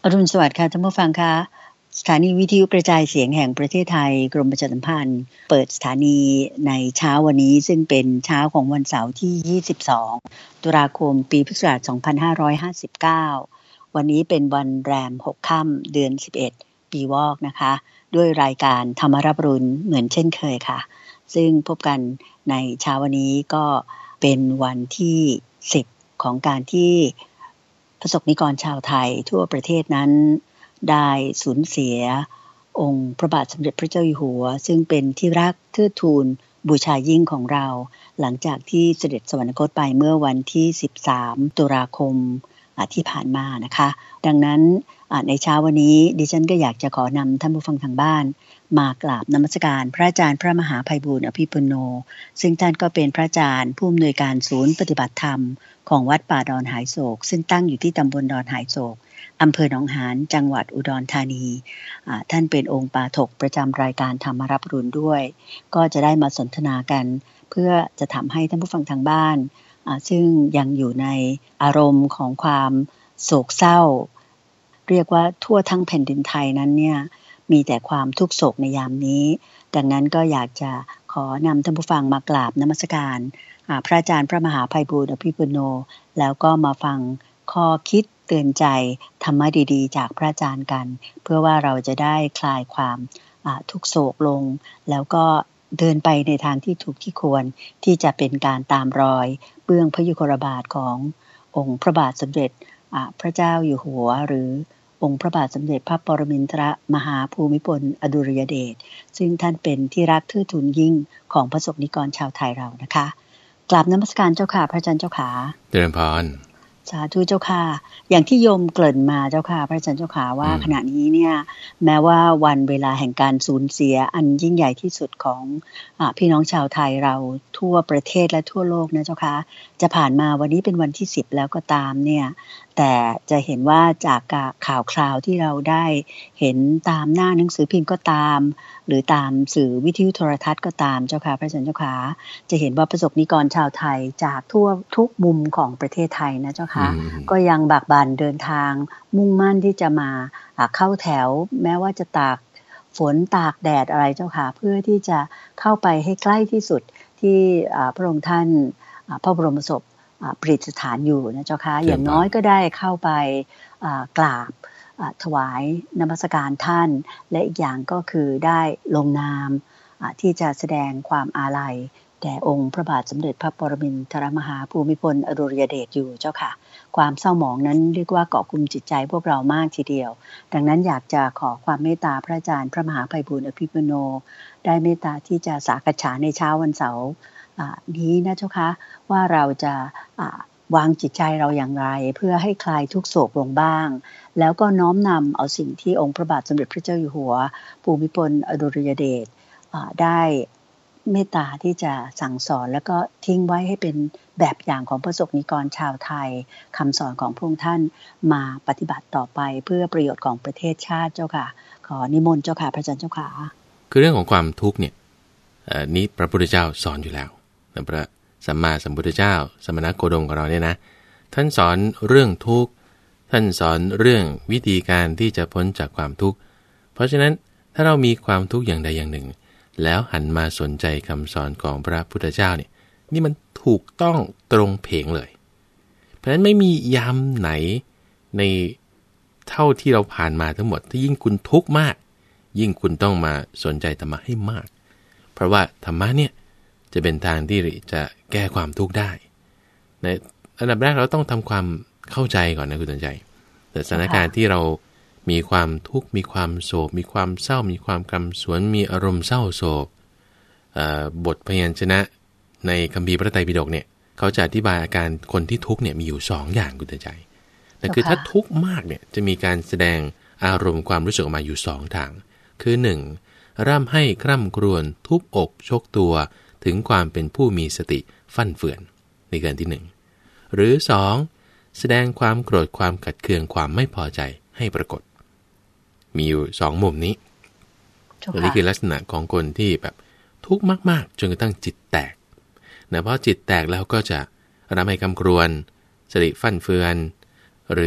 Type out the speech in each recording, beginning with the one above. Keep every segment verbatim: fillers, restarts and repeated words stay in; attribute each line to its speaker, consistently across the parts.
Speaker 1: อรุณสวัสดิ์ค่ะท่านผู้ฟังคะสถานีวิทยุกระจายเสียงแห่งประเทศไทยกรมประชาสัมพันธ์เปิดสถานีในเช้าวันนี้ซึ่งเป็นเช้าของวันเสาร์ที่ยี่สิบสองตุลาคมปีพุทธศักราชสองพันห้าร้อยห้าสิบเก้าวันนี้เป็นวันแรมหกค่ำเดือนสิบเอ็ดปีวอกนะคะด้วยรายการธรรมรับรุณเหมือนเช่นเคยค่ะซึ่งพบกันในเช้าวันนี้ก็เป็นวันที่สิบของการที่ประสบนิกรชาวไทยทั่วประเทศนั้นได้สูญเสียองค์พระบาทสมเด็จพระเจ้าอยู่หัวซึ่งเป็นที่รักเทิดทูนบูชายิ่งของเราหลังจากที่เสด็จสวรรคตไปเมื่อวันที่สิบสามตุลาคมที่ผ่านมานะคะดังนั้นในเช้าวันนี้ดิฉันก็อยากจะขอนำท่านผู้ฟังทางบ้านมากราบนมัสการพระอาจารย์พระมหาไพบูลย์อภิปุณโญซึ่งท่านก็เป็นพระอาจารย์ผู้อำนวยการศูนย์ปฏิบัติธรรมของวัดป่าดอนหายโศกซึ่งตั้งอยู่ที่ตำบลดอนหายโศกอำเภอหนองหานจังหวัดอุดรธานีท่านเป็นองค์ปาฐกประจำรายการธรรมรับรุณด้วยก็จะได้มาสนทนากันเพื่อจะทำให้ท่านผู้ฟังทางบ้านซึ่งยังอยู่ในอารมณ์ของความโศกเศร้าเรียกว่าทั่วทั้งแผ่นดินไทยนั้นเนี่ยมีแต่ความทุกข์โศกในยามนี้ดังนั้นก็อยากจะขอนำท่านผู้ฟังมากราบนมัสการพระอาจารย์พระมหาไพบูลย์อภิปุณโญแล้วก็มาฟังข้อคิดเตือนใจธรรมะดีๆจากพระอาจารย์กันเพื่อว่าเราจะได้คลายความทุกข์โศกลงแล้วก็เดินไปในทางที่ถูกที่ควรที่จะเป็นการตามรอยเบื้องพระยุคลบาทขององค์พระบาทสมเด็จพระเจ้าอยู่หัวหรือองค์พระบาทสมเด็จพระปรมินทรมหาภูมิพลอดุลยเดชซึ่งท่านเป็นที่รักเทิดทูนยิ่งของประสบนิกรชาวไทยเรานะคะกราบนมัสการเจ้าค่ะพระอาจารย์เจ้าค่ะเจริญพรสาธุเจ้าค่ะอย่างที่โยมเกริ่นมาเจ้าค่ะพระอาจารย์เจ้าค่ะว่าขณะนี้เนี่ยแม้ว่าวันเวลาแห่งการสูญเสียอันยิ่งใหญ่ที่สุดของอ่าพี่น้องชาวไทยเราทั่วประเทศและทั่วโลกนะเจ้าค่ะจะผ่านมาวันนี้เป็นวันที่สิบแล้วก็ตามเนี่ยแต่จะเห็นว่าจากข่าวคราวที่เราได้เห็นตามหน้าหนังสือพิมพ์ก็ตามหรือตามสื่อวิทยุโทรทัศน์ก็ตามเจ้าค่ะพระอาจารย์เจ้าค่ะจะเห็นว่าประสบนิกรชาวไทยจากทั่วทุกมุมของประเทศไทยนะเจ้าค่ะก็ยังบากบั่นเดินทางมุ่งมั่นที่จะมาเข้าแถวแม้ว่าจะตากฝนตากแดดอะไรเจ้าค่ะเพื่อที่จะเข้าไปให้ใกล้ที่สุดที่พระองค์ท่านพระบรมศพประดิษฐานอยู่นะเจ้าค่ะอย่างน้อยก็ได้เข้าไปกราบถวายนมัสการท่านและอีกอย่างก็คือได้ลงนามที่จะแสดงความอาลัยแด่องค์พระบาทสมเด็จพระปรมินทรมหาภูมิพลอดุลยเดชอยู่เจ้าค่ะความเศร้าหมองนั้นเรียกว่าเกาะกลุ่มจิตใจพวกเรามากทีเดียวดังนั้นอยากจะขอความเมตตาพระอาจารย์พระมหาไพบูลย์อภิปุณโญได้เมตตาที่จะสักษาในเช้าวันเสาร์นี้นะเจ้าค่ะว่าเราจะวางจิตใจเราอย่างไรเพื่อให้คลายทุกโศกลงบ้างแล้วก็น้อมนำเอาสิ่งที่องค์พระบาทสมเด็จพระเจ้าอยู่หัวภูมิพลอดุลยเดชได้เมตตาที่จะสั่งสอนแล้วก็ทิ้งไว้ให้เป็นแบบอย่างของประสบนิกรชาวไทยคำสอนของพระองค์ท่านมาปฏิบัติต่อไปเพื่อประโยชน์ของประเทศชาติเจ้าค่ะขอนิมนต์เจ้าค่ะพระอาจารย์เจ้าค่ะ
Speaker 2: คือเรื่องของความทุกข์เนี่ยนี้พระพุทธเจ้าสอนอยู่แล้วพระสัมมาสัมพุทธเจ้าสมณโคดมของเราเนี่ยนะท่านสอนเรื่องทุกข์ท่านสอนเรื่องวิธีการที่จะพ้นจากความทุกข์เพราะฉะนั้นถ้าเรามีความทุกข์อย่างใดอย่างหนึ่งแล้วหันมาสนใจคำสอนของพระพุทธเจ้าเนี่ยนี่มันถูกต้องตรงเพงเลยเพราะฉะนั้นไม่มียามไหนในเท่าที่เราผ่านมาทั้งหมดที่ยิ่งคุณทุกข์มากยิ่งคุณต้องมาสนใจธรรมะให้มากเพราะว่าธรรมะเนี่ยจะเป็นทางที่จะแก้ความทุกข์ได้ในอันดับแรกเราต้องทำความเข้าใจก่อนนะคุณตันใจแต่สถานการณ์ที่เรามีความทุกข์มีความโศกมีความเศร้ามีความกำสวนมีอารมณ์เศร้าโศกบทพยัญชนะในคัมภีร์พระไตรปิฎกเนี่ยเขาจะอธิบายอาการคนที่ทุกข์เนี่ยมีอยู่สองอย่างคุณตันใจแต่คือถ้าทุกข์มากเนี่ยจะมีการแสดงอารมณ์ความรู้สึกออกมาอยู่สองทางคือหนึ่งร่ำให้คร่ำครวญทุบอกชกตัวถึงความเป็นผู้มีสติฟั่นเฟือนในเกินที่หนึ่งหรือสองแสดงความโกรธความขัดเคืองความไม่พอใจให้ปรากฏมีอยู่สองมุมนี้อันนี้คือลักษณะของคนที่แบบทุกข์มากๆจนกระทั่งจิตแตกนะเพราะจิตแตกแล้วก็จะร่ำให้คร่ำครวญสติฟั่นเฟือนหรือ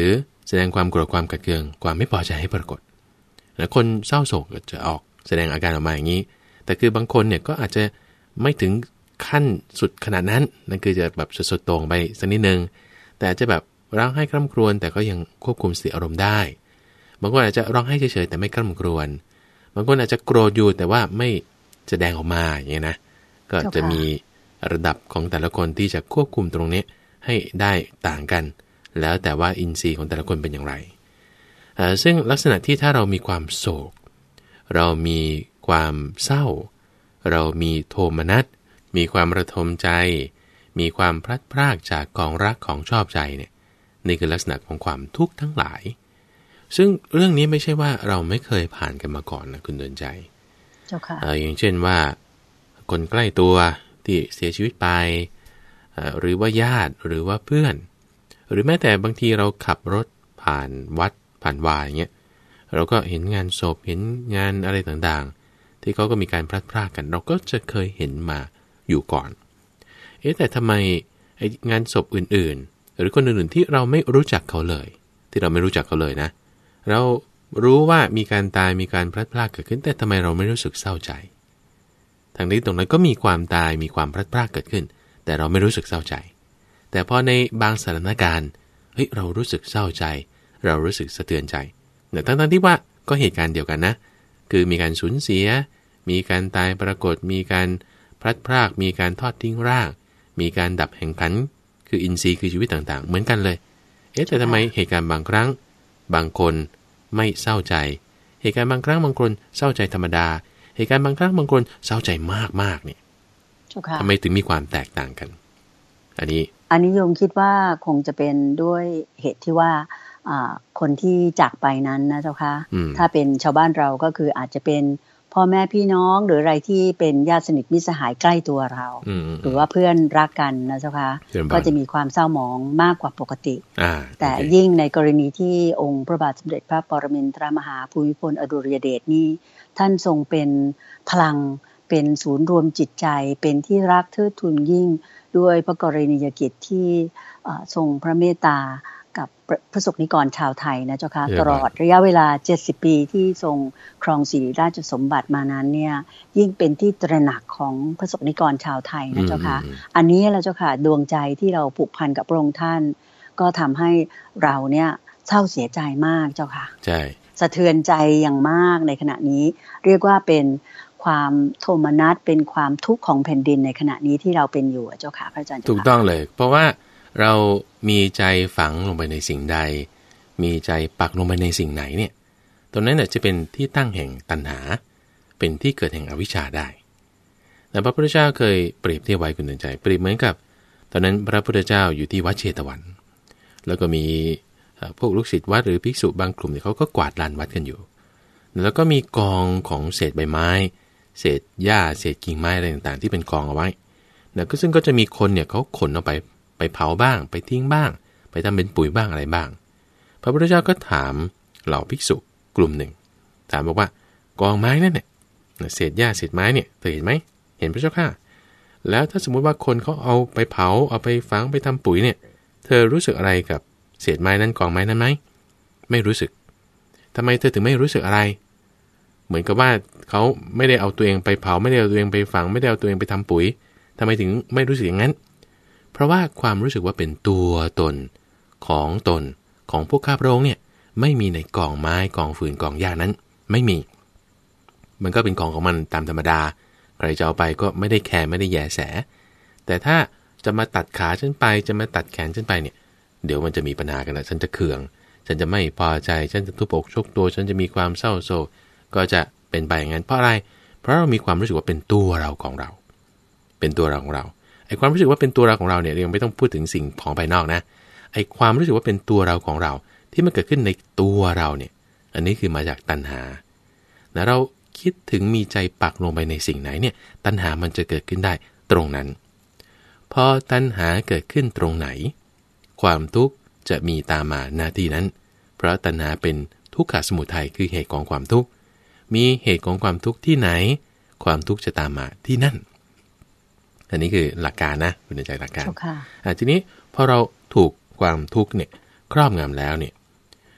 Speaker 2: แสดงความโกรธความขัดเคืองความไม่พอใจให้ปรากฏแล้วคนเศร้าโศกจะออกแสดงอาการออกมาอย่างนี้แต่คือบางคนเนี่ยก็อาจจะไม่ถึงขั้นสุดขนาดนั้นนั่นคือจะแบบสุดๆตรงไปสักนิดนึงแต่อาจจะแบบร้องไห้คร่ำครวญแต่ก็ยังควบคุมสติอารมณ์ได้บางคนอาจจะร้องไห้เฉยๆแต่ไม่คร่ำครวญบางคนอาจจะโกรธอยู่แต่ว่าไม่แสดงออกมาอย่างนี้นะก็จะมีระดับของแต่ละคนที่จะควบคุมตรงนี้ให้ได้ต่างกันแล้วแต่ว่าอินทรีย์ของแต่ละคนเป็นอย่างไรซึ่งลักษณะที่ถ้าเรามีความโศกเรามีความเศร้าเรามีโทมนัสมีความระทมใจมีความพลัดพรากจากของรักของชอบใจเนี่ยนี่คือลักษณะของความทุกข์ทั้งหลายซึ่งเรื่องนี้ไม่ใช่ว่าเราไม่เคยผ่านกันมาก่อนนะคุณเดินใจ
Speaker 1: เจ้าค่ะ
Speaker 2: อย่างเช่นว่าคนใกล้ตัวที่เสียชีวิตไปหรือว่าญาติหรือว่าเพื่อนหรือแม้แต่บางทีเราขับรถผ่านวัดผ่านวาอย่างเงี้ยเราก็เห็นงานศพเห็นงานอะไรต่างๆที่เขาก็มีการพลัดพรากกันเราก็จะเคยเห็นมาอยู่ก่อนเอ๊ะแต่ทำไมไอ้งานศพอื่นๆหรือคนอื่นๆที่เราไม่รู้จักเขาเลยที่เราไม่รู้จักเขาเลยนะเรารู้ว่ามีการตายมีการพลัดพรากเกิดขึ้นแต่ทำไมเราไม่รู้สึกเศร้าใจทางนี้ตรงนั้นก็มีความตายมีความพลัดพรากเกิดขึ้นแต่เราไม่รู้สึกเศร้าใจแต่พอในบางสถานการณ์เฮ้ยเรารู้สึกเศร้าใจเรารู้สึกสะเทือนใจแต่ทั้งๆที่ว่าก็เหตุการณ์เดียวกันนะคือมีการสูญเสียมีการตายปรากฏมีการพลัดพรากมีการทอดทิ้งร่างมีการดับแห่งขันคืออินทรีย์คือชีวิตต่างๆเหมือนกันเลยเอ๊ะแต่ทำไมเหตุการณ์บางครั้งบางคนไม่เศร้าใจเหตุการณ์บางครั้งบางคนเศร้าใจธรรมดาเหตุการณ์บางครั้งบางคนเศร้าใจมากๆเนี่ยทำไมถึงมีความแตกต่างกันอันนี้
Speaker 1: อันนี้โยมคิดว่าคงจะเป็นด้วยเหตุที่ว่าคนที่จากไปนั้นนะเจ้าค่ะถ้าเป็นชาวบ้านเราก็คืออาจจะเป็นพ่อแม่พี่น้องหรืออะไรที่เป็นญาติสนิทมิตรสหายใกล้ตัวเราหรือว่าเพื่อนรักกันนะเจ้าค่ะก็จะมีความเศร้าหมองมากกว่าปกติแต่ยิ่งในกรณีที่องค์พระบาทสมเด็จพระปรมินทรมหาภูมิพลอดุลยเดชนี่ท่านทรงเป็นพลังเป็นศูนย์รวมจิตใจเป็นที่รักเทิดทูนยิ่งด้วยพระกรณียกิจที่ทรงพระเมตตากับพระสงฆ์นิกรชาวไทยนะเจ้าค่ะตลอดระยะเวลาเจ็ดสิบปีที่ทรงครองสิริราชสมบัติมานั้นเนี่ยยิ่งเป็นที่ตระหนักของพระสงฆ์นิกรชาวไทยนะเจ้าค่ะอันนี้แหละเจ้าค่ะดวงใจที่เราผูกพันกับพระองค์ท่านก็ทำให้เราเนี่ยเศร้าเสียใจมากเจ้าค่ะใช่สะเทือนใจอย่างมากในขณะนี้เรียกว่าเป็นความโทมนัสเป็นความทุกข์ของแผ่นดินในขณะนี้ที่เราเป็นอยู่เจ้าค่ะพระอาจารย์ถูกต้องเลยเพราะว่าเรามีใจฝังลงไปในสิ่งใดมีใจปักลงไปในสิ่งไหนเนี่ยตรงนั้นเนี่ยจะเป็นที่ตั้งแห่งตัณหาเป็นที่เกิดแห่งอวิชชาได้แต่พระพุทธเจ้าเคยเปรียบเทียบไว้คุณเตือนใจเปรียบเหมือนกับตอนนั้นพระพุทธเจ้าอยู่ที่วัดเชตวันแล้วก็มีพวกลูกศิษย์วัดหรือภิกษุบางกลุ่มเนี่ยเขาก็กวาดลานวัดกันอยู่แล้วก็มีกองของเศษใบไม้เศษหญ้าเศษกิ่งไม้อะไรต่างๆที่เป็นกองเอาไว้แล้วก็ซึ่งก็จะมีคนเนี่ยเขาขนเอาไปไปเผาบ้างไปทิ้งบ้างไปทำเป็นปุ๋ยบ้างอะไรบ้างพระพุทธเจ้าก็ถามเหล่าภิกษุกลุ่มหนึ่งถามบอกว่ากองไม้นั่นเนี่ยเศษหญ้าเศษไม้เนี่ยเธอเห็นไหมเห็นพระเจ้าค่ะแล้วถ้าสมมุติว่าคนเขาเอาไปเผาเอาไปฝังไปทำปุ๋ยเนี่ยเธอรู้สึกอะไรกับเศษไม้นั้นกองไม้นั้นไหมไม่รู้สึกทำไมเธอถึงไม่รู้สึกอะไรเหมือนกับว่าเขาไม่ได้เอาตัวเองไปเผาไม่ได้เอาตัวเองไปฝังไม่ได้เอาตัวเองไปทำปุ๋ยทำไมถึงไม่รู้สึกอย่างนั้นเพราะว่าความรู้สึกว่าเป็นตัวตนของตนของพวกข้าพระองค์เนี่ยไม่มีในกองไม้กองฟืนกองหญ้านั้นไม่มีมันก็เป็นกองของมันตามธรรมดาใครจะเอาไปก็ไม่ได้แคร์ไม่ได้แยแสแต่ถ้าจะมาตัดขาฉันไปจะมาตัดแขนฉันไปเนี่ยเดี๋ยวมันจะมีปัญหากันนะฉันจะเคืองฉันจะไม่พอใจฉันจะทุบอกชกตัวฉันจะมีความเศร้าโศกก็จะเป็นไปอย่างนั้นเพราะอะไรเพราะเรามีความรู้สึกว่าเป็นตัวเราของเราเป็นตัวเราของเราไอ้ความรู้สึกว่าเป็นตัวเราของเราเนี่ยยังไม่ต้องพูดถึงสิ่งของภายนอกนะไอ้ความรู้สึกว่าเป็นตัวเราของเราที่มันเกิดขึ้นในตัวเราเนี่ยอันนี้คือมาจากตัณหาแล้วเราคิดถึงมีใจปักลงไปในสิ่งไหนเนี่ยตัณหามันจะเกิดขึ้นได้ตรงนั้นพอตัณหาเกิดขึ้นตรงไหนความทุกข์จะมีตามมาหน้าที่นั้นเพราะตัณหาเป็นทุกขสมุทัยคือเหตุของความทุกข์มีเหตุของความทุกข์ที่ไหนความทุกข์จะตามมาที่นั่นอันนี้คือหลักการนะเป็นใจหลักการอ่ะทีนี้พอเราถูกความทุกข์เนี่ยครอบงำแล้วเนี่ย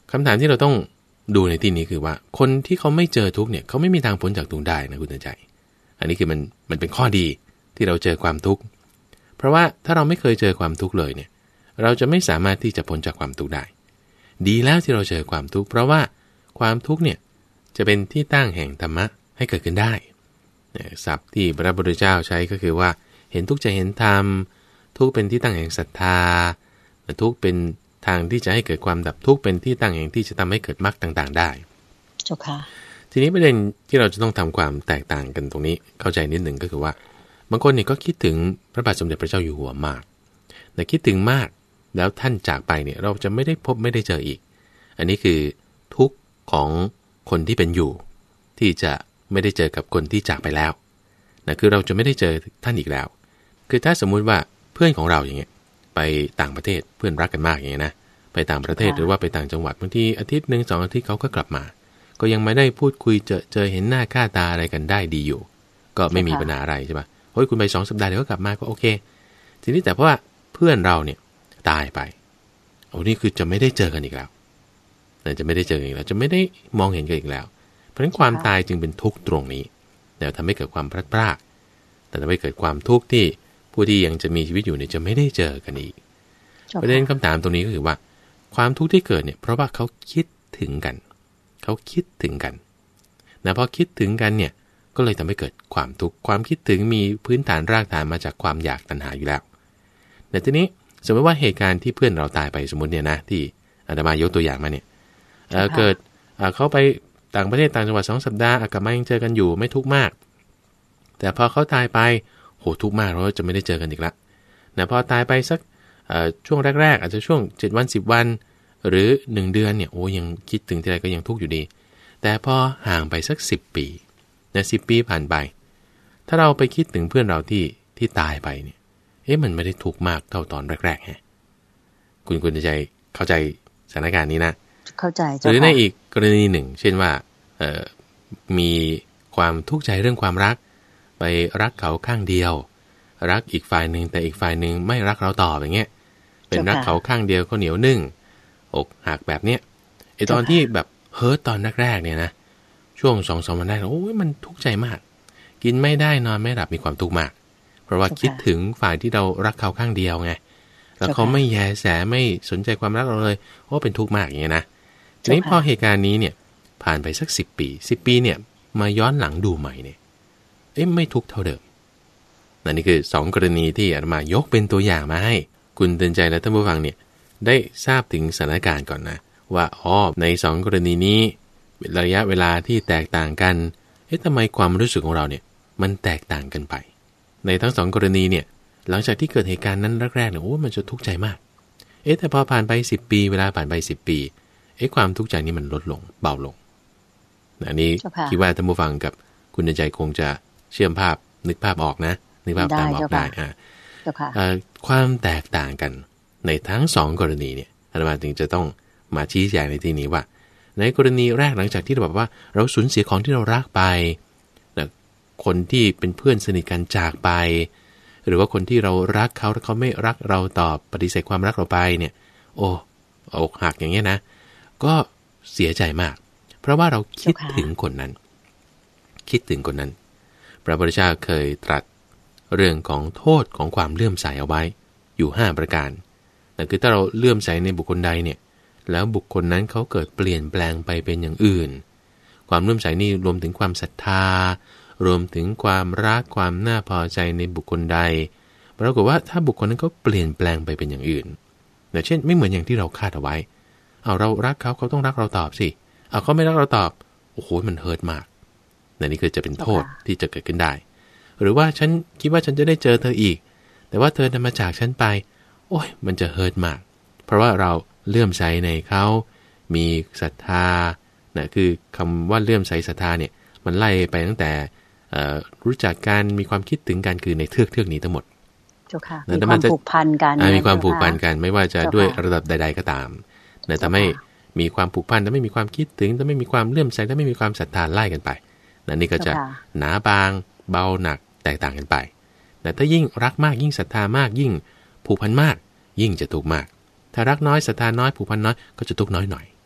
Speaker 2: คำถามที่เราต้องดูในที่นี้คือว่าคนที่เขาไม่เจอทุกข์เนี่ยเขาไม่มีทางพ้นจากทุกข์ได้นะคุณเตือนใจอันนี้คือมันมันเป็นข้อดีที่เราเจอความทุกข์เพราะว่าถ้าเราไม่เคยเจอความทุกข์เลยเนี่ยเราจะไม่สามารถที่จะพ้นจากความทุกข์ได้ดีแล้วที่เราเจอความทุกข์เพราะว่าความทุกข์เนี่ยจะเป็นที่ตั้งแห่งธรรมะให้เกิดขึ้นได้ศัพท์ที่พระพุทธเจ้าใช้ก็คือว่าเห็นทุกข์จะเห็นธรรมทุกข์เป็นที่ตั้งแห่งศรัทธาทุกข์เป็นทางที่จะให้เกิดความดับทุกข์เป็นที่ตั้งแห่งที่จะทำให้เกิดมรรคต่างๆได้
Speaker 1: เจ้าค่ะ
Speaker 2: ทีนี้ประเด็นที่เราจะต้องทำความแตกต่างกันตรงนี้เข้าใจนิดหนึ่งก็คือว่าบางคนเนี่ยก็คิดถึงพระบาทสมเด็จพระเจ้าอยู่หัวมากแต่คิดถึงมากแล้วท่านจากไปเนี่ยเราจะไม่ได้พบไม่ได้เจออีกอันนี้คือทุกข์ของคนที่เป็นอยู่ที่จะไม่ได้เจอกับคนที่จากไปแล้วนะคือเราจะไม่ได้เจอท่านอีกแล้วคือถ้าสมมุติว่าเพื่อนของเราอย่างเงี้ยไปต่างประเทศเพื่อนรักกันมากอย่างเงี้ยนะไปต่างประเทศหรือว่าไปต่างจังหวัดบางทีอาทิตย์นึงสองอาทิตย์เขาก็กลับมาก็ยังไม่ได้พูดคุยเจอเจอเห็นหน้าค่าตาอะไรกันได้ดีอยู่ก็ไม่มีปัญหาอะไรใช่ป่ะเฮ้ยคุณไปสองสัปดาห์เดี๋ยวก็กลับมาก็โอเคทีนี้แต่เพราะว่าเพื่อนเราเนี่ยตายไปโอ้นี่คือจะไม่ได้เจอกันอีกแล้วจะไม่ได้เจอกันอีกแล้วจะไม่ได้มองเห็นกันอีกแล้วเพราะฉะนั้นความตายจึงเป็นทุกข์ตรงนี้แล้วทำให้เกิดความพลัดพรากแต่ทำให้เกิดความทุกข์ที่ผู้ที่ยังจะมีชีวิตอยู่เนี่ยจะไม่ได้เจอกันอีกประเด็นคำถามตรงนี้ก็คือว่าความทุกข์ที่เกิดเนี่ยเพราะว่าเขาคิดถึงกันเขาคิดถึงกันนะพอคิดถึงกันเนี่ยก็เลยทำให้เกิดความทุกข์ความคิดถึงมีพื้นฐานรากฐานมาจากความอยากตัณหาอยู่แล้วแต่ทีนี้สมมติว่าเหตุการณ์ที่เพื่อนเราตายไปสมมติเนี่ยนะที่อาตมายกตัวอย่างมาเนี่ย เ, เกิดเขาไปต่างประเทศต่างจังหวัดสองสัปดาห์กลับมายังเจอกันอยู่ไม่ทุกข์มากแต่พอเขาตายไปโหทุกข์มากเราจะไม่ได้เจอกันอีกละนะพอตายไปสักช่วงแรกๆอาจจะช่วงเจ็ดวันสิบวันหรือหนึ่งเดือนเนี่ยโอ้ยังคิดถึงทีไรก็ยังทุกข์อยู่ดีแต่พอห่างไปสักสิบปีนะสิบปีผ่านไปถ้าเราไปคิดถึงเพื่อนเราที่ที่ตายไปเนี่ยเอ๊ะมันไม่ได้ทุกข์มากเท่าตอนแรกๆไงคุณคุณใจเข้าใจสถานการณ์นี้นะ
Speaker 1: เข้าใจ
Speaker 2: หรือในอีกกรณีหนึ่งเช่นว่าเอ่อมีความทุกข์ใจเรื่องความรักไปรักเขาข้างเดียวรักอีกฝ่ายหนึ่งแต่อีกฝ่ายหนึ่งไม่รักเราต่ออย่างเงี้ยเป็นรักเขาข้างเดียวเขาเหนียวนึ่งอกหักแบบเนี้ยไอตอนที่แบบเฮิร์ตตอนแรกๆเนี่ยนะช่วงสองสามวันแรกโอ้ยมันทุกข์ใจมากกินไม่ได้นอนไม่หลับมีความทุกข์มากเพราะว่าคิดถึงฝ่ายที่เรารักเขาข้างเดียวไงแล้วเขาไม่แยแสไม่สนใจความรักเราเลยโอ้เป็นทุกข์มากอย่างเงี้ยนะทีนี้พอเหตุการณ์นี้เนี่ยผ่านไปสักสิบปีสิบปีเนี่ยมาย้อนหลังดูใหม่เนี่ยเอ๊ะไม่ทุกข์เท่าเดิมนั่นคือสองกรณีที่อาตมายกเป็นตัวอย่างมาให้คุณเตือนใจและท่านผู้ฟังเนี่ยได้ทราบถึงสถานการณ์ก่อนนะว่าอ๋อในสองกรณีนี้ระยะเวลาที่แตกต่างกันเอ๊ะทำไมความรู้สึกของเราเนี่ยมันแตกต่างกันไปในทั้งสองกรณีเนี่ยหลังจากที่เกิดเหตุการณ์นั้นแรกๆเนี่ยโอ้มันจะทุกข์ใจมากเอ๊ะแต่พอผ่านไปสิบปีเวลาผ่านไปสิบปีเอ๊ะความทุกข์ใจนี้มันลดลงเบาลงอันนี้คิดว่าท่านผู้ฟังกับคุณเตือนใจคงจะเชื่อมภาพนึกภาพออกนะนึกภาพตามออกได้อ่าความแตกต่างกันในทั้งสองกรณีเนี่ยอาตมาจึงจะต้องมาชี้แจงในที่นี้ว่าในกรณีแรกหลังจากที่เราบอกว่าเราสูญเสียของที่เรารักไปคนที่เป็นเพื่อนสนิทกันจากไปหรือว่าคนที่เรารักเขาแล้วเขาไม่รักเราตอบปฏิเสธความรักเราไปเนี่ยโอ้อกหักอย่างเงี้ยนะก็เสียใจมากเพราะว่าเราคิดถึงคนนั้นคิดถึงคนนั้นพระพุทธเจ้าเคยตรัสเรื่องของโทษของความเลื่อมใสเอาไว้อยู่ห้าประการนั่นคือถ้าเราเลื่อมใสในบุคคลใดเนี่ยแล้วบุคคลนั้นเขาเกิดเปลี่ยนแปลงไปเป็นอย่างอื่นความเลื่อมใสนี่รวมถึงความศรัทธารวมถึงความรักความน่าพอใจในบุคคลใดปรากฏว่าถ้าบุคคลนั้นเขาเปลี่ยนแปลงไปเป็นอย่างอื่นอย่างเช่นไม่เหมือนอย่างที่เราคาดเอาไว้เอาเรารักเขาเขาต้องรักเราตอบสิเอาเขาไม่รักเราตอบโอ้โหมันเฮิร์ตมากนี่คือจะเป็นโทษที่จะเกิดขึ้นได้หรือว่าฉันคิดว่าฉันจะได้เจอเธออีกแต่ว่าเธอมาจากฉันไปโอ้ยมันจะเฮิร์ตมากเพราะว่าเราเลื่อมใสในเขามีศรัทธานะคือคำว่าเลื่อมใสศรัทธาเนี่ยมันไล่ไปตั้งแต่รู้จักกันมีความคิดถึงกันคือในเทือกเทือกนี้ทั้งหมด
Speaker 1: มีความผูกพันกัน
Speaker 2: มีความผูกพันกันไม่ว่าจะด้วยระดับใดๆก็ตามแต่ทำให้มีความผูกพันแต่ไม่มีความคิดถึงแต่ไม่มีความเลื่อมใสแต่ไม่มีความศรัทธาไล่กันไปนั่นนี่ก็จะหนาบางเบาหนักแตกต่างกันไปแต่ถ้ายิ่งรักมากยิ่งศรัทธามากยิ่งผูกพันมากยิ่งจะทุกข์มากถ้ารักน้อยศรัทธาน้อยผูกพันน้อยก็จะทุกข์น้อยหน่อย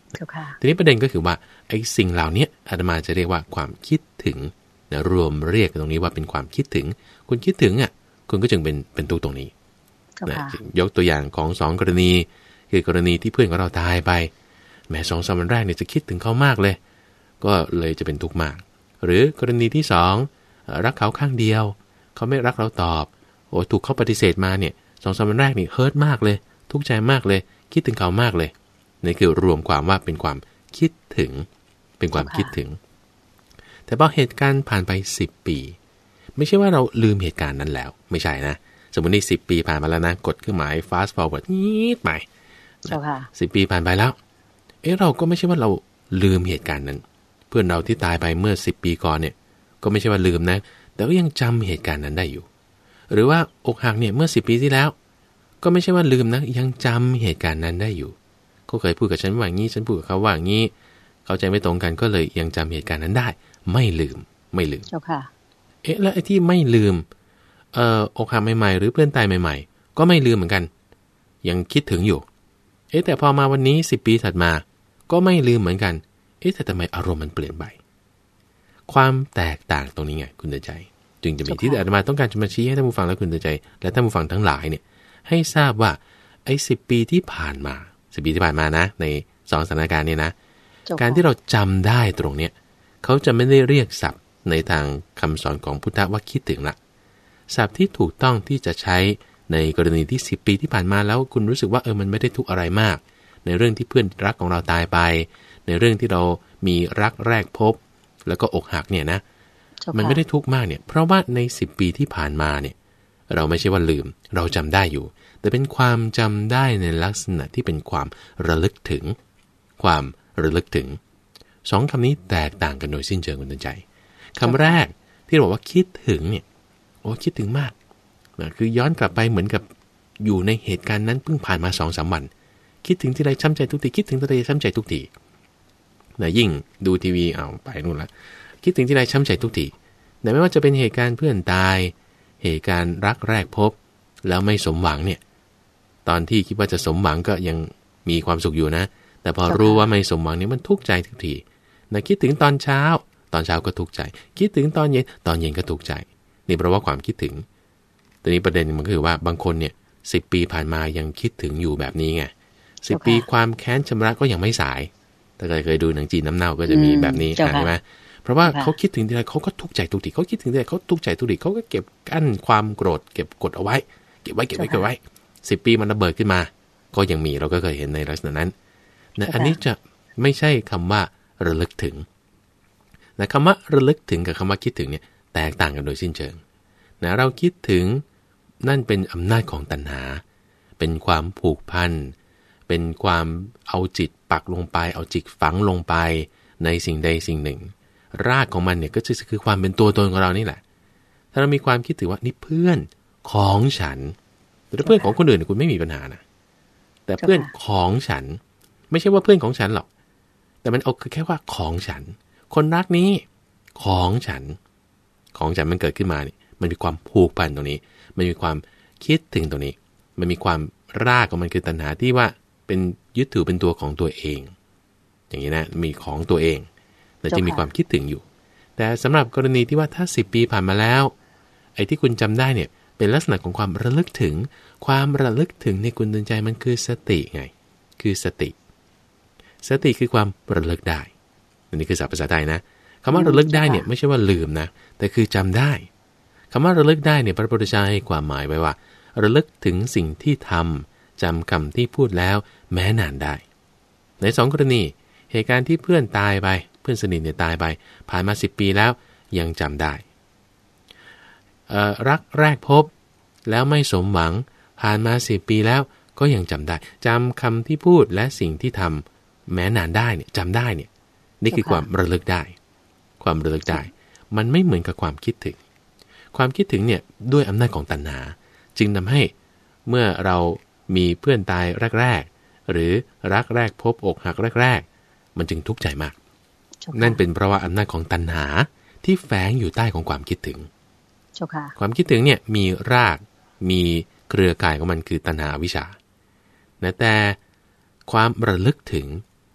Speaker 2: ทีนี้ประเด็นก็คือว่าไอ้สิ่งเหล่านี้อาตมาจะเรียกว่าความคิดถึงนะรวมเรียกตรงนี้ว่าเป็นความคิดถึงคุณคิดถึงอ่ะคุณก็จึงเป็นเป็นตัวตรงนี้นะยกตัวอย่างของสองกรณีคือกรณีที่เพื่อนของเราตายไปแม้สองสามวันแรกเนี่ยจะคิดถึงเขามากเลยก็เลยจะเป็นทุกข์มากหรือกรณีที่สองรักเขาข้างเดียวเขาไม่รักเราตอบโอ้ถูกเขาปฏิเสธมาเนี่ยสองสามวันแรกนี่เฮิร์ตมากเลยทุกข์ใจมากเลยคิดถึงเขามากเลยนี่คือรวมความว่าเป็นความคิดถึงเป็นความคิดถึงแต่พอเหตุการณ์ผ่านไปสิบปีไม่ใช่ว่าเราลืมเหตุการณ์นั้นแล้วไม่ใช่นะสมมตินี่สิบปีผ่านมาแล้วนะกดเครื่องหมาย fast forward นิดไปสิบปีผ่านไปแล้วเอ๊ะเราก็ไม่ใช่ว่าเราลืมเหตุการณ์นั้นเพื่อนเราที่ตายไปเมื่อสิบปีก่อนเนี่ยก็ไม่ใช่ว่าลืมนะแต่ก็ยังจำเหตุการณ์นั้นได้อยู่หรือว่าอกหักเนี่ยเมื่อสิบปีที่แล้วก็ไม่ใช่ว่าลืมนะยังจำเหตุการณ์นั้นได้อยู่เขาเคยพูดกับฉันว่างี้ฉันพูดกับเขาว่างี้เข้าใจไม่ตรงกันก็เลยยังจำเหตุการณ์นั้นได้ไม่ลืมไม่ลืมเจ้าค่ะเอ๊ะแล้วไอ้ที่ไม่ลืมเอ่ออกหักใหม่ๆหรือเพื่อนตายใหม่ๆก็ไม่ลืมเหมือนกันยังคิดถึงอยู่เอ๊ะแต่พอมาวันนี้สิบปีถัดมาก็ไม่ลืมเหมือนกันเอ๊ะแต่ทำไมอารมณ์มันเปลี่ยนไปความแตกต่างตรงนี้ไงคุณเตือนใจจึงจะมีที่อาตมาต้องการจะมาชี้ให้ท่านผู้ฟังและคุณเตือนใจและท่านผู้ฟังทั้งหลายเนี่ยให้ทราบว่าไอ้สิบปีที่ผ่านมาสิบปีที่ผ่านมานะในสองสถานการณ์เนี่ยนะการที่เราจำได้ตรงเนี้ยเขาจะไม่ได้เรียกศัพท์ในทางคำสอนของพุทธว่าคิดถึงละศัพท์ที่ถูกต้องที่จะใช้ในกรณีที่สิบปีที่ผ่านมาแล้วคุณรู้สึกว่าเออมันไม่ได้ทุกข์อะไรมากในเรื่องที่เพื่อนรักของเราตายไปในเรื่องที่เรามีรักแรกพบแล้วก็อกหักเนี่ยนะมันไม่ได้ทุกข์มากเนี่ยเพราะว่าในสิบปีที่ผ่านมาเนี่ยเราไม่ใช่ว่าลืมเราจำได้อยู่แต่เป็นความจำได้ในลักษณะที่เป็นความระลึกถึงความระลึกถึงสองคำนี้แตกต่างกันโดยสิ้นเชิงคุณเตือนใจคำแรกที่บอกว่าคิดถึงเนี่ยโอ้คิดถึงมากนะคือย้อนกลับไปเหมือนกับอยู่ในเหตุการณ์นั้นเพิ่งผ่านมาสองสามวันคิดถึงที่ไรช้ำใจทุกทีคิดถึงที่ไรช้ำใจทุกทีนะยิ่งดูทีวีเอาไปนู่นละคิดถึงที่ไรช้ำใจทุกทีแต่ไม่ว่าจะเป็นเหตุการณ์เพื่อนตายเหตุการณ์รักแรกพบแล้วไม่สมหวังเนี่ยตอนที่คิดว่าจะสมหวังก็ยังมีความสุขอยู่นะแต่พอรู้ว่าไม่สมหวังเนี่ยมันทุกข์ใจทุกทีนะคิดถึงตอนเช้าตอนเช้าก็ทุกข์ใจคิดถึงตอนเย็นตอนเย็นก็ทุกข์ใจนี่เพราะว่าความคิดถึงแต่นี้ประเด็นมันก็คือว่าบางคนเนี่ยสิบปีผ่านมายังคิดถึงอยู่แบบนี้ไงสิบปีความแค้นชำระก็ยังไม่สายถ้าใครเคยดูหนังจีนน้ำเน่าก็จะมีแบบนี้ใช่ไหมเพราะว่าเขาคิดถึงทีไรเขาก็ทุกข์ใจทุกทีเขาคิดถึงทีไรเขาทุกข์ใจทุกทีเขาก็เก็บกั้นความโกรธเก็บกดเอาไว้เก็บไว้เก็บไว้เก็บไว้สิบปีมันระเบิดขึ้นมาก็ยังมีเราก็เคยเห็นในลักษณะนั้นนะอันนี้จะไม่ใช่คำว่าระลึกถึงนะคำว่าระลึกถึงกับคำว่าคิดถึงเนี่ยแตกต่างกันโดยสิ้นเชิงนะเราคิดถึงนั่นเป็นอำนาจของตัณหาเป็นความผูกพันเป็นความเอาจิตปักลงไปเอาจิตฝังลงไปในสิ่งใดสิ่งหนึ่งรากของมันเนี่ยก็คือความเป็นตัวตนของเรานี่แหละถ้าเรามีความคิดถึงว่านี่เพื่อนของฉันแต่เพื่อนของคนอื่นคุณไม่มีปัญหานะแต่เพื่อนของฉันไม่ใช่ว่าเพื่อนของฉันหรอกแต่มันเอาคือแค่ว่าของฉันคนรักนี้ของฉันของฉันมันเกิดขึ้นมาเนี่ยมันมีความผูกพันตรงนี้มันมีความคิดถึงตรงนี้มันมีความรากของมันคือตัณหาที่ว่าเป็นยึดถือเป็นตัวของตัวเองอย่างนี้นะมีของตัวเองแล้วจึงมีความคิดถึงอยู่แต่สำหรับกรณีที่ว่าถ้าสิบปีผ่านมาแล้วไอ้ที่คุณจำได้เนี่ยเป็นลักษณะของความระลึกถึงความระลึกถึงในคุณเตือนใจมันคือสติไงคือสติสติคือความระลึกได้อันนี้คือศัพท์ภาษาไทยนะคำว่าระลึกได้เนี่ยไม่ใช่ว่าลืมนะแต่คือจำได้คำว่าระลึกได้เนี่ยพระพุทธเจ้าให้ความหมายไว้ว่าระลึกถึงสิ่งที่ทำจำคำที่พูดแล้วแม้นานได้ในสองกรณีเหตุการณ์ที่เพื่อนตายไปเพื่อนสนิทเนี่ยตายไปผ่านมาสิบปีแล้วยังจำได้รักแรกพบแล้วไม่สมหวังผ่านมาสิบปีแล้วก็ยังจำได้จำคำที่พูดและสิ่งที่ทำแม้นานได้เนี่ยจำได้เนี่ยนี่คือความระลึกได้ความระลึกได้มันไม่เหมือนกับความคิดถึงความคิดถึงเนี่ยด้วยอำนาจของตัณหาจึงทำให้เมื่อเรามีเพื่อนตายแรกๆหรือรักแรกพบอกหักแรกๆมันจึงทุกข์ใจมากนั่นเป็นเพราะว่าอำนาจของตัณหาที่แฝงอยู่ใต้ของความคิดถึงความคิดถึงเนี่ยมีรากมีเครือข่ายของมันคือตัณหาวิชชาแต่ความระลึกถึง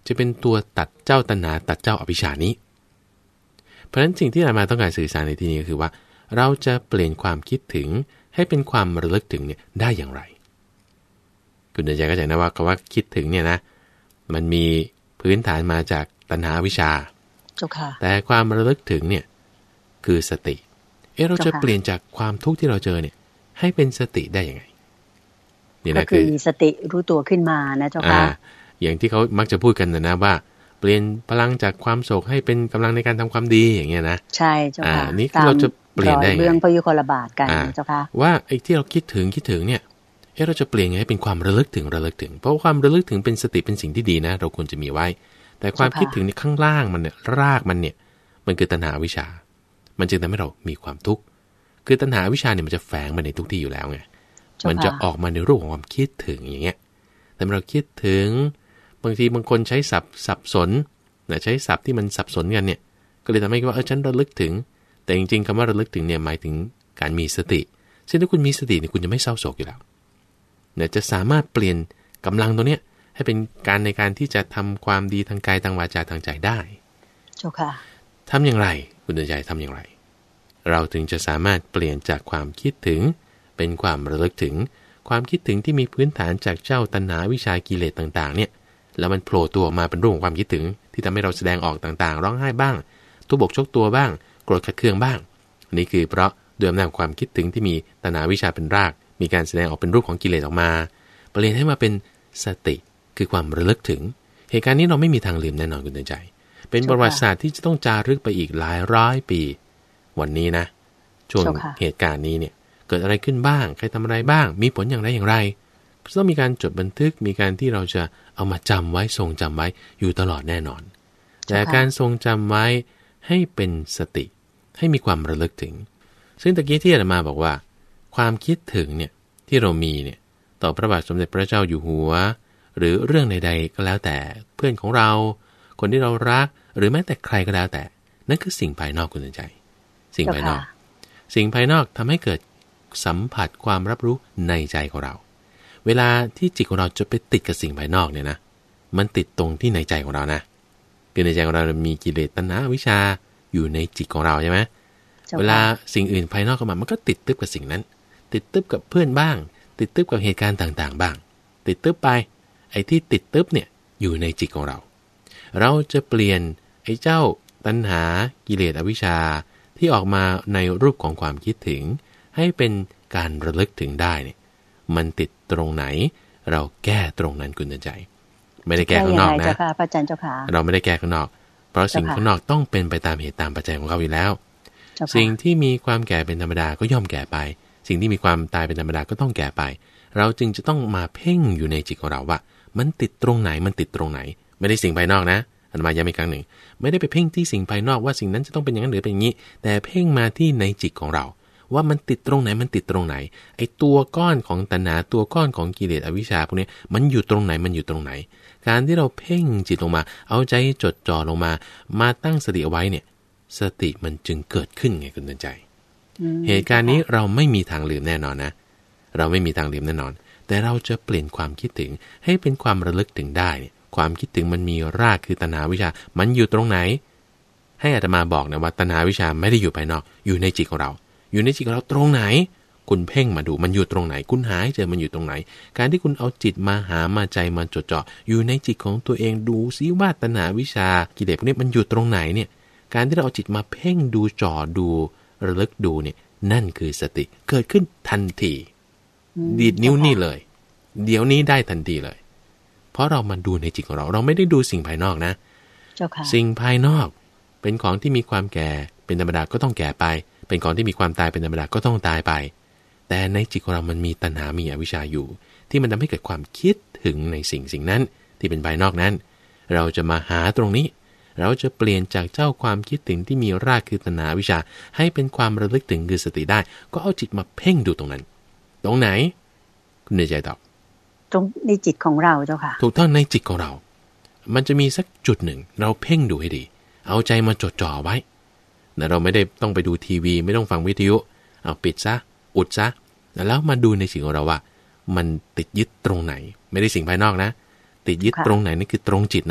Speaker 2: จะเป็นตัวตัดเจ้าตัณหาตัดเจ้าอวิชชานี้เพราะฉะนั้นสิ่งที่อาตมาต้องการสื่อสารในที่นี้ก็คือว่าเราจะเปลี่ยนความคิดถึงให้เป็นความระลึกถึงเนี่ยได้อย่างไรคุณเดินใจก็จะนะว่าคำว่าคิดถึงเนี่ยนะมันมีพื้นฐานมาจากตัณหาวิชาแต่ความระลึกถึงเนี่ยคือสติเอ๊ะเราจะเปลี่ยนจากความทุกข์ที่เราเจอเนี่ยให้เป็นสติได้ยังไงนี่นะคือ
Speaker 1: สติรู้ตัวขึ้นมานะเจ้าค่ะ
Speaker 2: อย่างที่เขามักจะพูดกันนะนะว่าเปลี่ยนพลังจากความโศกให้เป็นกำลังในการทำความดีอย่างเงี้ยนะ
Speaker 1: ใช่เจ้าค่ะ
Speaker 2: นี่เราจะเปลี่ยนได้ไง
Speaker 1: เรื่องพยุคลบาทกันเจ้าค่ะ
Speaker 2: ว่าไอ้ที่เราคิดถึงคิดถึงเนี่ยเอ๊ะเราจะเปลี่ยนไงให้เป็นความระลึกถึงระลึกถึงเพราะความระลึกถึงเป็นสติเป็นสิ่งที่ดีนะเราควรจะมีไว้แต่ความคิดถึงในข้างล่างมันเนี่ยรากมันเนี่ยมันคือตัณหาวิชามันจึงทำให้เรามีความทุกข์คือตัณหาวิชาเนี่ยมันจะแฝงมาในทุกที่อยู่แล้วไงมันจะออกมาในรูปของความคิดถึงอย่างเงี้ยแต่เราคิดถึงบางทีบางคนใช้ศัพท์สับสนนะใช้ศัพท์ที่มันสับสนกันเนี่ยก็เลยทำให้ว่าเออฉันระลึกถึงแต่จริงๆคำว่าระลึกถึงเนี่ยหมายถึงการมีสติซึ่งถ้าคุณมีสติเนี่ยคุณจะไม่เศร้าโศกอยู่แล้วเนี่ยจะสามารถเปลี่ยนกำลังตัวเนี้ยให้เป็นการในการที่จะทำความดีทางกายทางวาจาทางใจได้
Speaker 1: เจ้าค่ะ
Speaker 2: ทำอย่างไรคุณเดินใจทำอย่างไรเราถึงจะสามารถเปลี่ยนจากความคิดถึงเป็นความระลึกถึงความคิดถึงที่มีพื้นฐานจากเจ้าตัณหาวิชากิเลสต่างๆเนี่ยแล้วมันโผล่ตัวออกมาเป็นรูปของความคิดถึงที่ทำให้เราแสดงออกต่างๆร้องไห้บ้างทุบอกชกตัวบ้างโกรธขัดเคืองบ้างนี่คือเพราะด้วยอำนาจความคิดถึงที่มีตัณหาวิชาเป็นรากมีการแสดงออกเป็นรูปของกิเลสออกมาเปลี่ยนให้มาเป็นสติคือความระลึกถึงเหตุการณ์นี้เราไม่มีทางลืมแน่นอนคุณเตือนใจเป็นประวัติศาสตร์ที่จะต้องจารึกไปอีกหลายร้อยปีวันนี้นะช่วงเหตุการณ์นี้เนี่ยเกิดอะไรขึ้นบ้างใครทำอะไรบ้างมีผลอย่างไรอย่างไรต้องมีการจดบันทึกมีการที่เราจะเอามาจำไว้ทรงจำไว้อยู่ตลอดแน่นอนแต่การทรงจำไว้ให้เป็นสติให้มีความระลึกถึงซึ่งตะกี้ที่อาตมาบอกว่าความคิดถึงเนี่ยที่เรามีเนี่ยต่อพระบาทสมเด็จพระเจ้าอยู่หัวหรือเรื่องใดๆก็แล้วแต่เพื่อนของเราคนที่เรารักหรือแม้แต่ใครก็แล้วแต่นั่นคือสิ่งภายนอกคุณใจสิ่งภายนอกสิ่งภายนอกทำให้เกิดสัมผัสความรับรู้ในใจของเราเวลาที่จิตของเราจะไปติดกับสิ่งภายนอกเนี่ยนะมันติดตรงที่ในใจของเรานะคือในใจของเรามีกิเลสตัณหาวิชาอยู่ในจิตของเราใช่ไหมเวลาสิ่งอื่นภายนอกเข้ามามันก็ติดตึ๊บกับสิ่งนั้นติดตึ๊บกับเพื่อนบ้างติดตึ๊บกับเหตุการณ์ต่างๆบ้างติดตึ๊บไปไอ้ที่ติดตึ๊บเนี่ยอยู่ในจิตของเราเราจะเปลี่ยนไอ้เจ้าตัณหากิเลสอวิชชาที่ออกมาในรูปของความคิดถึงให้เป็นการระลึกถึงได้เนี่ยมันติดตรงไหนเราแก้ตรงนั้นคุณเตือนใจไม่ได้แก้ข้างนอกนะพระอาจารย์เจ้าค่ะเราไม่ได้แก้ข้างนอกเพราะสิ่งข้างนอกต้องเป็นไปตามเหตุตามปัจจัยของเขาอยู่แล้วสิ่งที่มีความแก่เป็นธรรมดาก็ย่อมแก่ไปสิ่งที่มีความตายเป็นธรรมดาก็ต้องแก่ไปเราจึงจะต้องมาเพ่งอยู่ในจิตของเราว่ามันติดตรงไหนมันติดตรงไหนไม่ได้สิ่งภายนอกนะอาตมาย้ำอีกครั้งหนึ่งไม่ได้ไปเพ่งที่สิ่งภายนอกว่าสิ่งนั้นจะต้องเป็นอย่างนั้นหรือเป็นอย่างนี้แต่เพ่งมาที่ในจิตของเราว่ามันติดตรงไหนมันติดตรงไหนไอ้ตัวก้อนของตัณหาตัวก้อนของกิเลสอวิชชาพวกนี้มันอยู่ตรงไหนมันอยู่ตรงไหนการที่เราเพ่งจิตลงมาเอาใจจดจ่อลงมามาตั้งสติเอาไว้เนี่ยสติมันจึงเกิดขึ้นไงคุณเตือนใจเหตุการณ์นี้เราไม่มีทางลืมแน่นอนนะเราไม่มีทางลืมแน่นอนแต่เราจะเปลี่ยนความคิดถึงให้เป็นความระลึกถึงได้ความคิดถึงมันมีรากคือตัณหาวิชามันอยู่ตรงไหนให้อาตมาบอกนะว่าตัณหาวิชาไม่ได้อยู่ภายนอกอยู่ในจิตของเราอยู่ในจิตของเราตรงไหนคุณเพ่งมาดูมันอยู่ตรงไหนคุณหาให้เจอมันอยู่ตรงไหนการที่คุณเอาจิตมาหามาใจมาจดจ่ออยู่ในจิตของตัวเองดูซิว่าตัณหาวิชากิเลสพวกนี้มันอยู่ตรงไหนเนี่ยการที่เราเอาจิตมาเพ่งดูจ่อดูระลึกดูเนี่ยนั่นคือสติเกิดขึ้นทันทีดีดนิ้วนี่เลยเดี๋ยวนี้ได้ทันทีเลยเพราะเรามาดูในจิตของเราเราไม่ได้ดูสิ่งภายนอกนะสิ่งภายนอกเป็นของที่มีความแก่เป็นธรรมดาก็ต้องแก่ไปเป็นของที่มีความตายเป็นธรรมดาก็ต้องตายไปแต่ในจิตของเรามันมีตัณหามีอวิชชาอยู่ที่มันทำให้เกิดความคิดถึงในสิ่งสิ่งนั้นที่เป็นภายนอกนั้นเราจะมาหาตรงนี้เราจะเปลี่ยนจากเจ้าความคิดถึงที่มีรากคือตัณหาวิชาให้เป็นความระลึกถึงคือสติได้ก็เอาจิตมาเพ่งดูตรงนั้นตรงไหนคุณในใจตอบ
Speaker 1: ตรงในจิตของเราเจ้าค่ะ
Speaker 2: ถูกต้องในจิตของเรามันจะมีสักจุดหนึ่งเราเพ่งดูให้ดีเอาใจมาจดจ่อไว้แต่เราไม่ได้ต้องไปดูทีวีไม่ต้องฟังวิทยุเอาปิดซะอุดซะแล้วมาดูในจิตของเราว่ามันติดยึดตรงไหนไม่ได้สิ่งภายนอกนะติดยึดตรงไหนนี่คือตรงจิตนั่นแหละ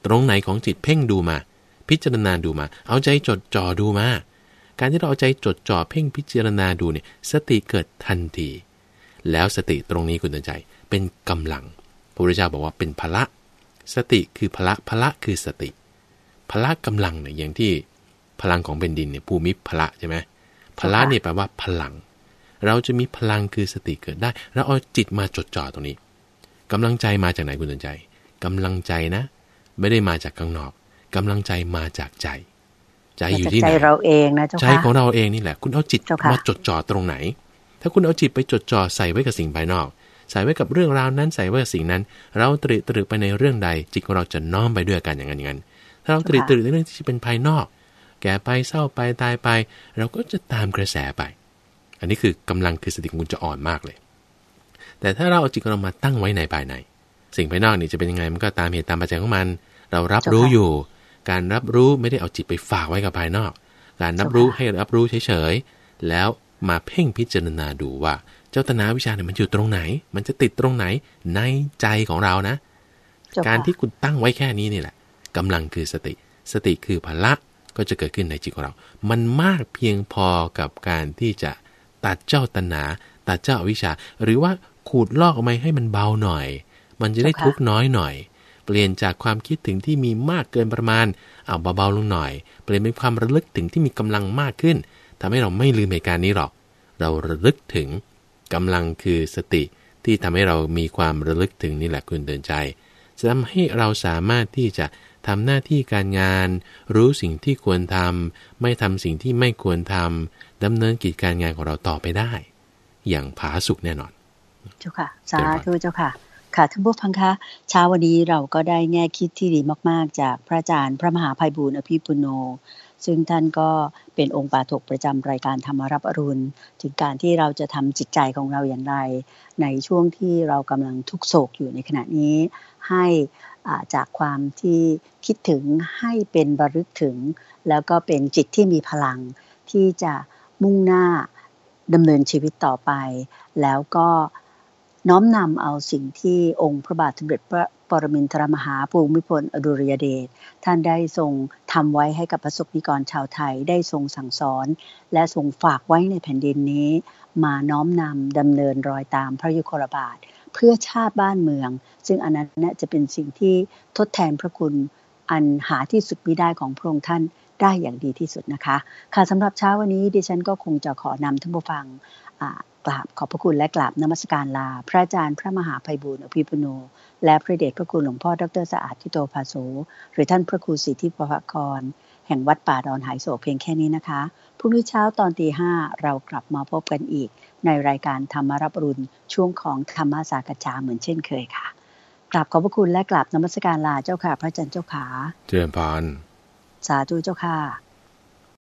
Speaker 2: ตรงไหนของจิตเพ่งดูมาพิจารณาดูมาเอาใจจดจ่อดูมาการที่เราเอาใจจดจ่อเพ่งพิจารณาดูเนี่ยสติเกิดทันทีแล้วสติตรงนี้คุณเตือนใจเป็นกำลังพระพุทธเจ้าบอกว่าเป็นพละสติคือพละพละคือสติพละกำลังเนี่ยอย่างที่พลังของแผ่นดินเนี่ยภูมิพละใช่ไหมพละเนี่ยแปลว่าพลังเราจะมีพลังคือสติเกิดได้เราเอาจิตมาจดจ่อตรงนี้กำลังใจมาจากไหนคุณเตือนใจกำลังใจนะไม่ได้มาจากข้างนอกกำลังใจมาจากใจใจอยู่ที่ไหนใจเราเองนะเจ้าค่ะใจของเราเองนี่แหละคุณเอาจิตมาจดจ่อตรงไหนถ้าคุณเอาจิตไปจดจ่อใส่ไว้กับสิ่งภายนอกใส่ไว้กับเรื่องราวนั้นใส่ไว้กับสิ่งนั้นเราตรึกตรึกไปในเรื่องใดจิตของเราจะน้อมไปด้วยกันอย่างนั้นอย่างนั้นถ้าเราตรึกตรึกในเรื่องที่เป็นภายนอกแก่ไปเศร้าไปตายไปเราก็จะตามกระแสไปอันนี้คือกำลังคือสติของคุณจะอ่อนมากเลยแต่ถ้าเราเอาจิตของเรามาตั้งไว้ในภายในสิ่งภายนอกนี่จะเป็นยังไงมันก็ตามเหตุตามปัจจัยของมันเรารับรู้อยู่การรับรู้ไม่ได้เอาจิตไปฝากไว้กับภายนอกการรับรู้ให้รับรู้เฉยๆแล้วมาเพ่งพิจารณาดูว่าเจ้าตัณหาวิชาเนี่ยมันอยู่ตรงไหนมันจะติดตรงไหนในใจของเรานะการที่คุณตั้งไว้แค่นี้นี่แหละกำลังคือสติสติคือพละก็จะเกิดขึ้นในจิตของเรามันมากเพียงพอกับการที่จะตัดเจ้าตัณหาตัดเจ้าอวิชชาหรือว่าขูดลอกออกมาให้มันเบาหน่อยมันจะได้ทุกข์น้อยหน่อยเปลี่ยนจากความคิดถึงที่มีมากเกินประมาณเอาเบาๆลงหน่อยเปลี่ยนเป็นความระลึกถึงที่มีกำลังมากขึ้นทำให้เราไม่ลืมเหตุการณ์นี้หรอกเราระลึกถึงกำลังคือสติที่ทำให้เรามีความระลึกถึงนี่แหละคุณเตือนใจจะทำให้เราสามารถที่จะทำหน้าที่การงานรู้สิ่งที่ควรทำไม่ทำสิ่งที่ไม่ควรทำดำเนินกิจการงานของเราต่อไปได้อย่างผาสุกแน่นอนเจ้าค่ะสาธุเจ้าค่ะค่ะท่านผู้ฟังคะเช้าวันนี้เราก็ได้แง่คิดที่ดีมากๆจากพระอาจารย์พระมหาไพบูลย์อภิปุโนซึ่งท่านก็เป็นองค์ปาฐกประจำรายการธรรมรับอรุณถึงการที่เราจะทำจิตใจของเราอย่างไรในช่วงที่เรากำลังทุกโศกอยู่ในขณะนี้ให้จากความที่คิดถึงให้เป็นระลึกถึงแล้วก็เป็นจิตที่มีพลังที่จะมุ่งหน้าดำเนินชีวิตต่อไปแล้วก็น้อมนำเอาสิ่งที่องค์พระบาทสมเด็จพระปรมินทรมหาภูมิพลอดุลยเดชท่านได้ทรงทำไว้ให้กับประสบนิกรชาวไทยได้ทรงสั่งสอนและทรงฝากไว้ในแผ่นดินนี้มาน้อมนำดำเนินรอยตามพระยุคลบาทเพื่อชาติบ้านเมืองซึ่งอันนั้นจะเป็นสิ่งที่ทดแทนพระคุณอันหาที่สุดมิได้ของพระองค์ท่านได้อย่างดีที่สุดนะคะค่ะสำหรับเช้าวันนี้ดิฉันก็คงจะขอนำท่านผู้ฟังกราบขอบพระคุณและกราบนมัสการลาพระอาจารย์พระมหาไพบูลย์อภิปุโนและพระเดชพระคุณหลวงพ่อดร.สะอาดทิโตภาโสหรือท่านพระครูสิทธิประภากรแห่งวัดป่าดอนหายโศกเพียงแค่นี้นะคะพรุ่งนี้เช้าตอนตีห้าเรากลับมาพบกันอีกในรายการธรรมรับอรุณช่วงของธรรมสากจาเหมือนเช่นเคยค่ะกราบขอบพระคุณและกราบนมัสการลาเจ้าค่ะพระอาจารย์เจ้าขาเจริญพรสาธุเจ้าค่ะ